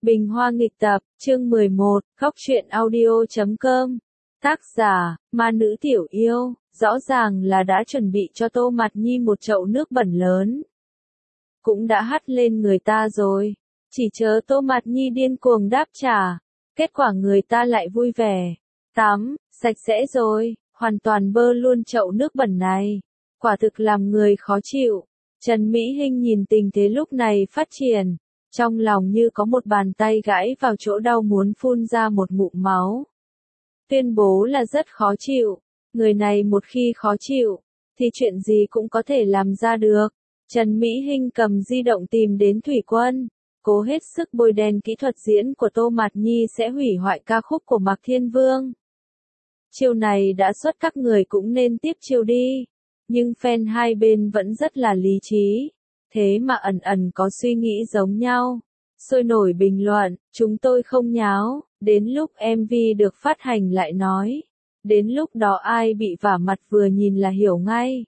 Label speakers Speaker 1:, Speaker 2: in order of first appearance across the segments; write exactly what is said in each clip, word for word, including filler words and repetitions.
Speaker 1: Bình Hoa nghịch tập, chương mười một, Góc truyện audio chấm com. Tác giả, ma nữ tiểu yêu, rõ ràng là đã chuẩn bị cho Tô Mạt Nhi một chậu nước bẩn lớn. Cũng đã hắt lên người ta rồi, chỉ chờ Tô Mạt Nhi điên cuồng đáp trả, kết quả người ta lại vui vẻ. Tắm, sạch sẽ rồi, hoàn toàn bơ luôn chậu nước bẩn này. Quả thực làm người khó chịu. Trần Mỹ Hinh nhìn tình thế lúc này phát triển. Trong lòng như có một bàn tay gãi vào chỗ đau muốn phun ra một ngụm máu. Tuyên bố là rất khó chịu. Người này một khi khó chịu, thì chuyện gì cũng có thể làm ra được. Trần Mỹ Hinh cầm di động tìm đến Thủy Quân. Cố hết sức bôi đen kỹ thuật diễn của Tô Mạt Nhi sẽ hủy hoại ca khúc của Mạc Thiên Vương. Chiêu này đã xuất các người cũng nên tiếp chiêu đi. Nhưng fan hai bên vẫn rất là lý trí. Thế mà ẩn ẩn có suy nghĩ giống nhau. Sôi nổi bình luận, chúng tôi không nháo, đến lúc em vê được phát hành lại nói. Đến lúc đó ai bị vả mặt vừa nhìn là hiểu ngay.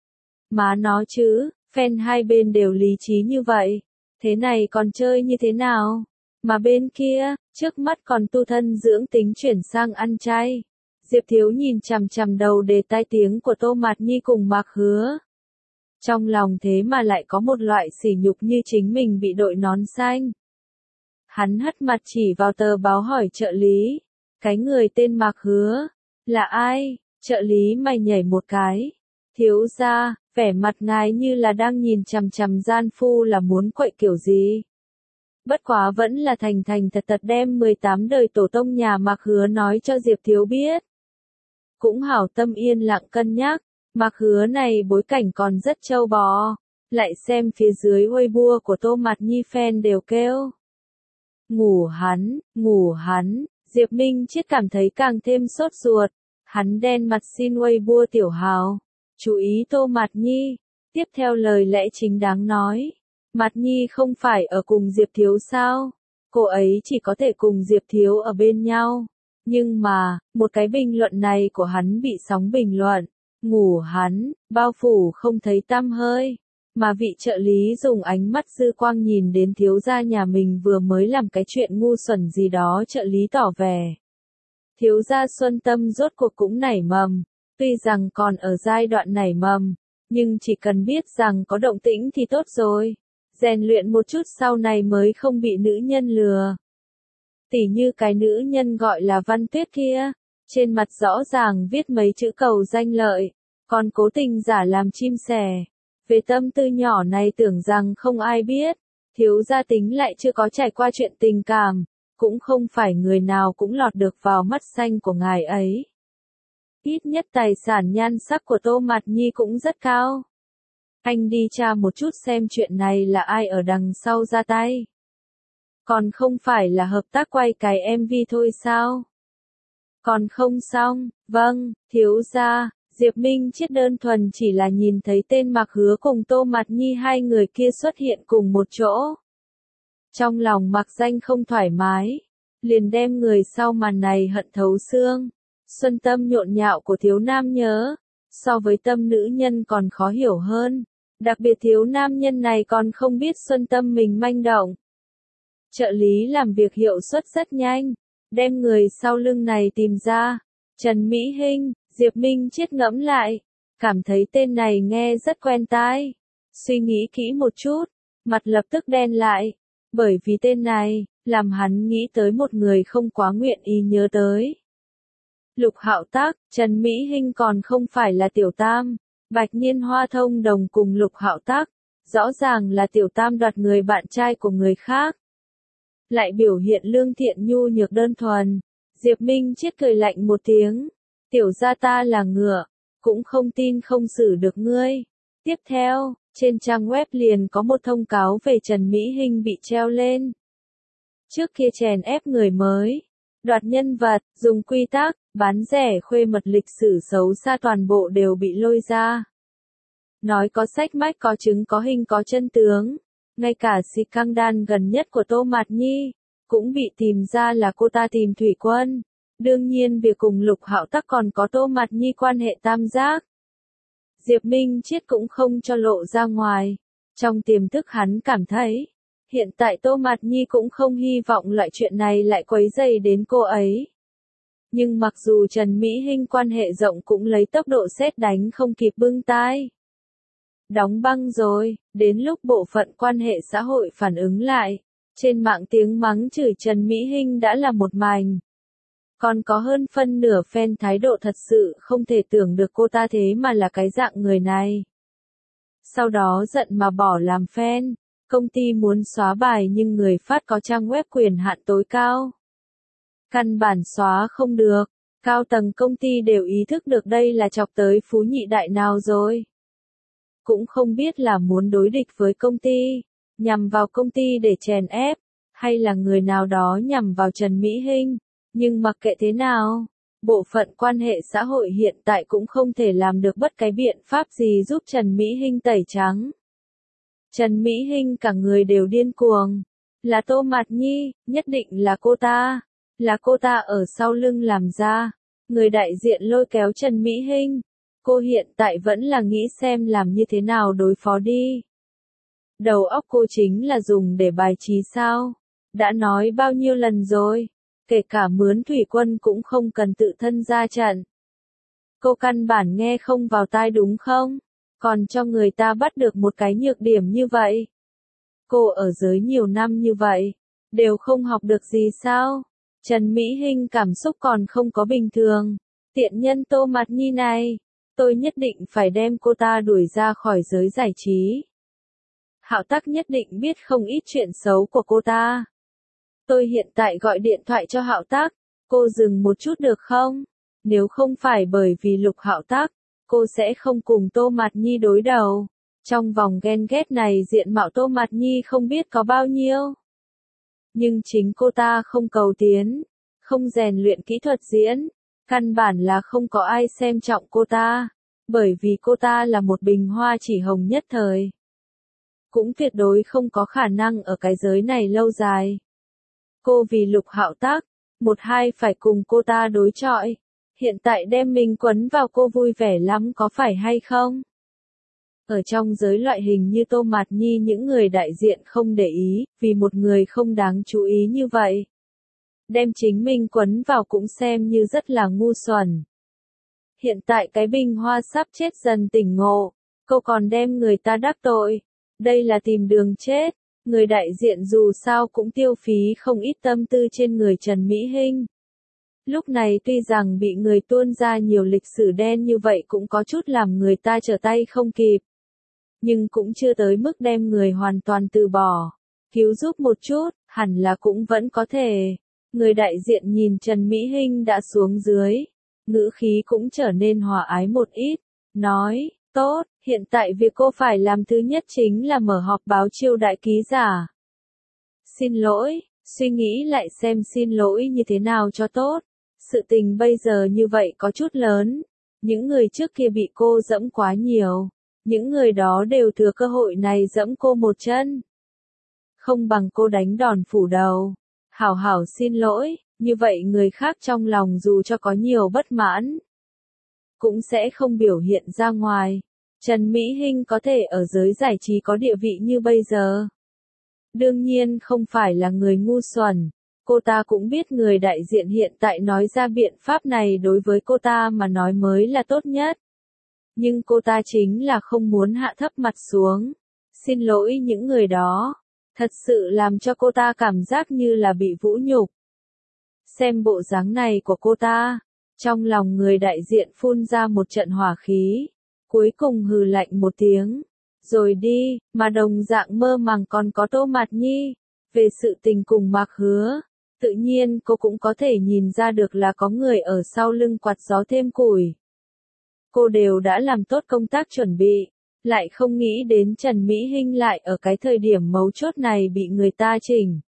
Speaker 1: Má nó chứ, fan hai bên đều lý trí như vậy. Thế này còn chơi như thế nào? Mà bên kia, trước mắt còn tu thân dưỡng tính chuyển sang ăn chay. Diệp Thiếu nhìn chằm chằm đầu đề tai tiếng của Tô Mạt Nhi cùng Mạc Hứa. Trong lòng thế mà lại có một loại sỉ nhục như chính mình bị đội nón xanh. Hắn hất mặt chỉ vào tờ báo hỏi trợ lý. Cái người tên Mạc Hứa, là ai? Trợ lý mày nhảy một cái. Thiếu gia, vẻ mặt ngài như là đang nhìn chằm chằm gian phu là muốn quậy kiểu gì. Bất quá vẫn là thành thành thật thật đem mười tám đời tổ tông nhà Mạc Hứa nói cho Diệp Thiếu biết. Cũng hảo tâm yên lặng cân nhắc. Mạc Hứa này bối cảnh còn rất trâu bò. Lại xem phía dưới Weibo của Tô Mạt Nhi fan đều kêu. Ngủ hắn, ngủ hắn, Diệp Minh Chiết cảm thấy càng thêm sốt ruột. Hắn đen mặt xin Weibo tiểu hào. Chú ý Tô Mạt Nhi. Tiếp theo lời lẽ chính đáng nói. Mạt Nhi không phải ở cùng Diệp Thiếu sao? Cô ấy chỉ có thể cùng Diệp Thiếu ở bên nhau. Nhưng mà, một cái bình luận này của hắn bị sóng bình luận. Ngủ hắn, bao phủ không thấy tăm hơi. Mà vị trợ lý dùng ánh mắt dư quang nhìn đến thiếu gia nhà mình vừa mới làm cái chuyện ngu xuẩn gì đó, trợ lý tỏ vẻ. Thiếu gia Xuân Tâm rốt cuộc cũng nảy mầm. Tuy rằng còn ở giai đoạn nảy mầm, nhưng chỉ cần biết rằng có động tĩnh thì tốt rồi. Rèn luyện một chút sau này mới không bị nữ nhân lừa. Tỉ như cái nữ nhân gọi là Văn Tuyết kia, trên mặt rõ ràng viết mấy chữ cầu danh lợi, còn cố tình giả làm chim sẻ. Về tâm tư nhỏ này tưởng rằng không ai biết, thiếu gia tính lại chưa có trải qua chuyện tình cảm, cũng không phải người nào cũng lọt được vào mắt xanh của ngài ấy. Ít nhất tài sản nhan sắc của Tô Mạt Nhi cũng rất cao. Anh đi tra một chút xem chuyện này là ai ở đằng sau ra tay. Còn không phải là hợp tác quay cái em vê thôi sao? Còn không xong, vâng, thiếu gia, Diệp Minh Chiết đơn thuần chỉ là nhìn thấy tên Mạc Hứa cùng Tô Mạt Nhi hai người kia xuất hiện cùng một chỗ. Trong lòng Mạc Danh không thoải mái, liền đem người sau màn này hận thấu xương. Xuân tâm nhộn nhạo của thiếu nam nhớ, so với tâm nữ nhân còn khó hiểu hơn. Đặc biệt thiếu nam nhân này còn không biết xuân tâm mình manh động. Trợ lý làm việc hiệu suất rất nhanh, đem người sau lưng này tìm ra. Trần Mỹ Hinh, Diệp Minh Chiết ngẫm lại, cảm thấy tên này nghe rất quen tai. Suy nghĩ kỹ một chút, mặt lập tức đen lại, bởi vì tên này, làm hắn nghĩ tới một người không quá nguyện ý nhớ tới. Lục Hạo Tác, Trần Mỹ Hinh còn không phải là Tiểu Tam, Bạch Nhiên Hoa thông đồng cùng Lục Hạo Tác, rõ ràng là Tiểu Tam đoạt người bạn trai của người khác. Lại biểu hiện lương thiện nhu nhược đơn thuần. Diệp Minh Chiết cười lạnh một tiếng. Tiểu gia ta là ngựa, cũng không tin không xử được ngươi. Tiếp theo, trên trang web liền có một thông cáo về Trần Mỹ Hinh bị treo lên. Trước kia chèn ép người mới, đoạt nhân vật, dùng quy tắc, bán rẻ khuê mật lịch sử xấu xa toàn bộ đều bị lôi ra. Nói có sách mách có chứng có hình có chân tướng. Ngay cả scandal gần nhất của Tô Mạt Nhi, cũng bị tìm ra là cô ta tìm Thủy Quân. Đương nhiên việc cùng Lục Hạo Tác còn có Tô Mạt Nhi quan hệ tam giác. Diệp Minh Chiết cũng không cho lộ ra ngoài. Trong tiềm thức hắn cảm thấy, Hiện tại Tô Mạt Nhi cũng không hy vọng loại chuyện này lại quấy rầy đến cô ấy. Nhưng mặc dù Trần Mỹ Hinh quan hệ rộng cũng lấy tốc độ sét đánh không kịp bưng tai. Đóng băng rồi, đến lúc bộ phận quan hệ xã hội phản ứng lại. Trên mạng tiếng mắng chửi Trần Mỹ Hinh đã là một mành. Còn có hơn phân nửa fan thái độ thật sự không thể tưởng được cô ta thế mà là cái dạng người này. Sau đó giận mà bỏ làm fan, công ty muốn xóa bài nhưng người phát có trang web quyền hạn tối cao. Căn bản xóa không được, cao tầng công ty đều ý thức được đây là chọc tới phú nhị đại nào rồi. Cũng không biết là muốn đối địch với công ty, nhằm vào công ty để chèn ép, hay là người nào đó nhằm vào Trần Mỹ Hinh. Nhưng mặc kệ thế nào, bộ phận quan hệ xã hội hiện tại cũng không thể làm được bất cái biện pháp gì giúp Trần Mỹ Hinh tẩy trắng. Trần Mỹ Hinh cả người đều điên cuồng. Là Tô Mạt Nhi, nhất định là cô ta. Là cô ta ở sau lưng làm ra. Người đại diện lôi kéo Trần Mỹ Hinh. Cô hiện tại vẫn là nghĩ xem làm như thế nào đối phó đi. Đầu óc cô chính là dùng để bài trí sao? Đã nói bao nhiêu lần rồi. Kể cả mướn thủy quân cũng không cần tự thân ra trận. Cô căn bản nghe không vào tai đúng không? Còn cho người ta bắt được một cái nhược điểm như vậy. Cô ở giới nhiều năm như vậy, đều không học được gì sao? Trần Mỹ Hinh cảm xúc còn không có bình thường. Tiện nhân Tô Mạt Nhi này, tôi nhất định phải đem cô ta đuổi ra khỏi giới giải trí. Hạo Tắc nhất định biết không ít chuyện xấu của cô ta. Tôi hiện tại gọi điện thoại cho Hạo Tắc, cô dừng một chút được không? Nếu không phải bởi vì Lục Hạo Tắc, cô sẽ không cùng Tô Mạt Nhi đối đầu. Trong vòng ghen ghét này diện mạo Tô Mạt Nhi không biết có bao nhiêu. Nhưng chính cô ta không cầu tiến, không rèn luyện kỹ thuật diễn, căn bản là không có ai xem trọng cô ta, bởi vì cô ta là một bình hoa chỉ hồng nhất thời. Cũng tuyệt đối không có khả năng ở cái giới này lâu dài. Cô vì Lục Hạo Tắc, một hai phải cùng cô ta đối chọi. Hiện tại đem mình quấn vào cô vui vẻ lắm có phải hay không? Ở trong giới loại hình như Tô Mạt Nhi những người đại diện không để ý, vì một người không đáng chú ý như vậy. Đem chính mình quấn vào cũng xem như rất là ngu xuẩn. Hiện tại cái bình hoa sắp chết dần tỉnh ngộ, cô còn đem người ta đắc tội. Đây là tìm đường chết. Người đại diện dù sao cũng tiêu phí không ít tâm tư trên người Trần Mỹ Hinh. Lúc này tuy rằng bị người tuôn ra nhiều lịch sử đen như vậy cũng có chút làm người ta trở tay không kịp. Nhưng cũng chưa tới mức đem người hoàn toàn từ bỏ. Cứu giúp một chút, hẳn là cũng vẫn có thể. Người đại diện nhìn Trần Mỹ Hinh đã xuống dưới. Ngữ khí cũng trở nên hòa ái một ít. Nói, tốt, hiện tại việc cô phải làm thứ nhất chính là mở họp báo chiêu đại ký giả. Xin lỗi, suy nghĩ lại xem xin lỗi như thế nào cho tốt. Sự tình bây giờ như vậy có chút lớn. Những người trước kia bị cô dẫm quá nhiều. Những người đó đều thừa cơ hội này dẫm cô một chân. Không bằng cô đánh đòn phủ đầu. Hảo hảo xin lỗi, như vậy người khác trong lòng dù cho có nhiều bất mãn, cũng sẽ không biểu hiện ra ngoài. Trần Mỹ Hinh có thể ở giới giải trí có địa vị như bây giờ. Đương nhiên không phải là người ngu xuẩn. Cô ta cũng biết người đại diện hiện tại nói ra biện pháp này đối với cô ta mà nói mới là tốt nhất. Nhưng cô ta chính là không muốn hạ thấp mặt xuống. Xin lỗi những người đó. Thật sự làm cho cô ta cảm giác như là bị vũ nhục. Xem bộ dáng này của cô ta. Trong lòng người đại diện phun ra một trận hỏa khí. Cuối cùng hừ lạnh một tiếng. Rồi đi, mà đồng dạng mơ màng còn có Tô Mạt Nhi. Về sự tình cùng Mạc Hứa. Tự nhiên cô cũng có thể nhìn ra được là có người ở sau lưng quạt gió thêm củi. Cô đều đã làm tốt công tác chuẩn bị, lại không nghĩ đến Trần Mỹ Hinh lại ở cái thời điểm mấu chốt này bị người ta chỉnh.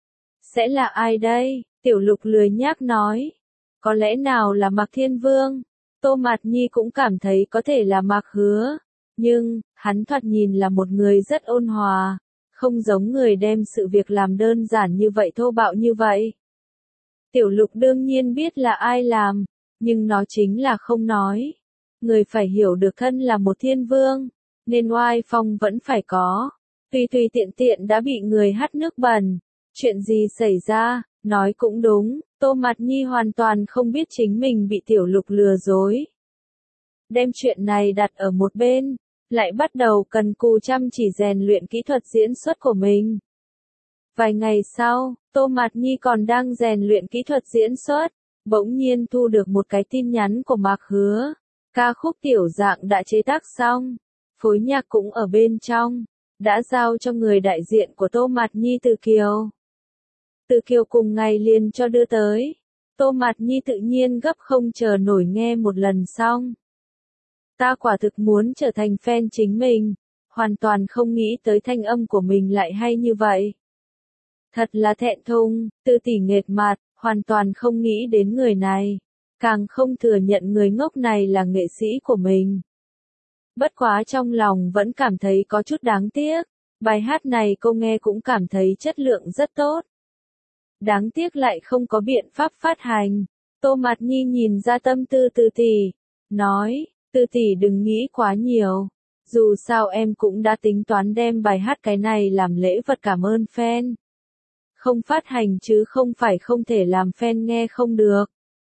Speaker 1: Sẽ là ai đây? Tiểu Lục lười nhác nói. Có lẽ nào là Mạc Thiên Vương? Tô Mạt Nhi cũng cảm thấy có thể là Mạc Hứa. Nhưng, hắn thoạt nhìn là một người rất ôn hòa. Không giống người đem sự việc làm đơn giản như vậy thô bạo như vậy. Tiểu Lục đương nhiên biết là ai làm, nhưng nó chính là không nói. Người phải hiểu được thân là một thiên vương, nên oai phong vẫn phải có. Tùy tùy tiện tiện đã bị người hắt nước bẩn. Chuyện gì xảy ra, nói cũng đúng, Tô Mạt Nhi hoàn toàn không biết chính mình bị Tiểu Lục lừa dối. Đem chuyện này đặt ở một bên, lại bắt đầu cần cù chăm chỉ rèn luyện kỹ thuật diễn xuất của mình. Vài ngày sau, Tô Mạt Nhi còn đang rèn luyện kỹ thuật diễn xuất, bỗng nhiên thu được một cái tin nhắn của Mạc Hứa. Ca khúc tiểu dạng đã chế tác xong, phối nhạc cũng ở bên trong, đã giao cho người đại diện của Tô Mạt Nhi Từ Kiều. Từ Kiều cùng ngày liền cho đưa tới. Tô Mạt Nhi tự nhiên gấp không chờ nổi nghe một lần xong. Ta quả thực muốn trở thành fan chính mình, hoàn toàn không nghĩ tới thanh âm của mình lại hay như vậy. Thật là thẹn thùng, Tư tỷ nghệt mặt, hoàn toàn không nghĩ đến người này, càng không thừa nhận người ngốc này là nghệ sĩ của mình. Bất quá trong lòng vẫn cảm thấy có chút đáng tiếc, bài hát này cô nghe cũng cảm thấy chất lượng rất tốt. Đáng tiếc lại không có biện pháp phát hành. Tô Mạt Nhi nhìn ra tâm tư Tư tỷ, nói, Tư tỷ đừng nghĩ quá nhiều, dù sao em cũng đã tính toán đem bài hát cái này làm lễ vật cảm ơn fan. Không phát hành chứ không phải không thể làm fan nghe không được.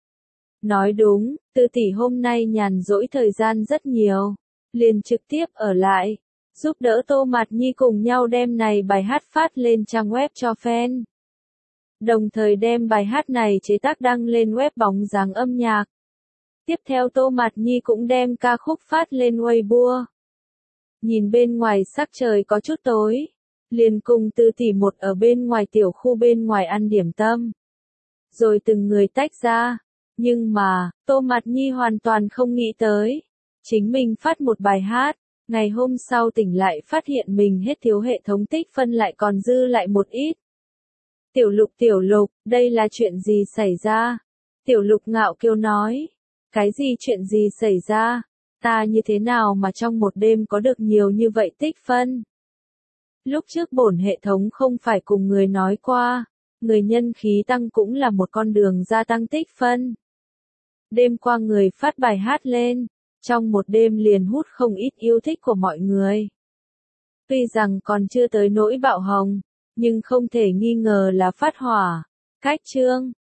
Speaker 1: Nói đúng, Tư tỷ hôm nay nhàn rỗi thời gian rất nhiều, liền trực tiếp ở lại, giúp đỡ Tô Mạt Nhi cùng nhau đem này bài hát phát lên trang web cho fan. Đồng thời đem bài hát này chế tác đăng lên web bóng dáng âm nhạc. Tiếp theo Tô Mạt Nhi cũng đem ca khúc phát lên Weibo. Nhìn bên ngoài sắc trời có chút tối, liền cùng Tư tỷ một ở bên ngoài tiểu khu bên ngoài ăn điểm tâm. Rồi từng người tách ra. Nhưng mà, Tô Mạt Nhi hoàn toàn không nghĩ tới. Chính mình phát một bài hát, ngày hôm sau tỉnh lại phát hiện mình hết thiếu hệ thống tích phân lại còn dư lại một ít. Tiểu Lục Tiểu Lục, đây là chuyện gì xảy ra? Tiểu Lục ngạo kiêu nói. Cái gì chuyện gì xảy ra? Ta như thế nào mà trong một đêm có được nhiều như vậy tích phân? Lúc trước bổn hệ thống không phải cùng người nói qua, người nhân khí tăng cũng là một con đường gia tăng tích phân. Đêm qua người phát bài hát lên, trong một đêm liền hút không ít yêu thích của mọi người. Tuy rằng còn chưa tới nỗi bạo hồng, nhưng không thể nghi ngờ là phát hỏa. Cách chương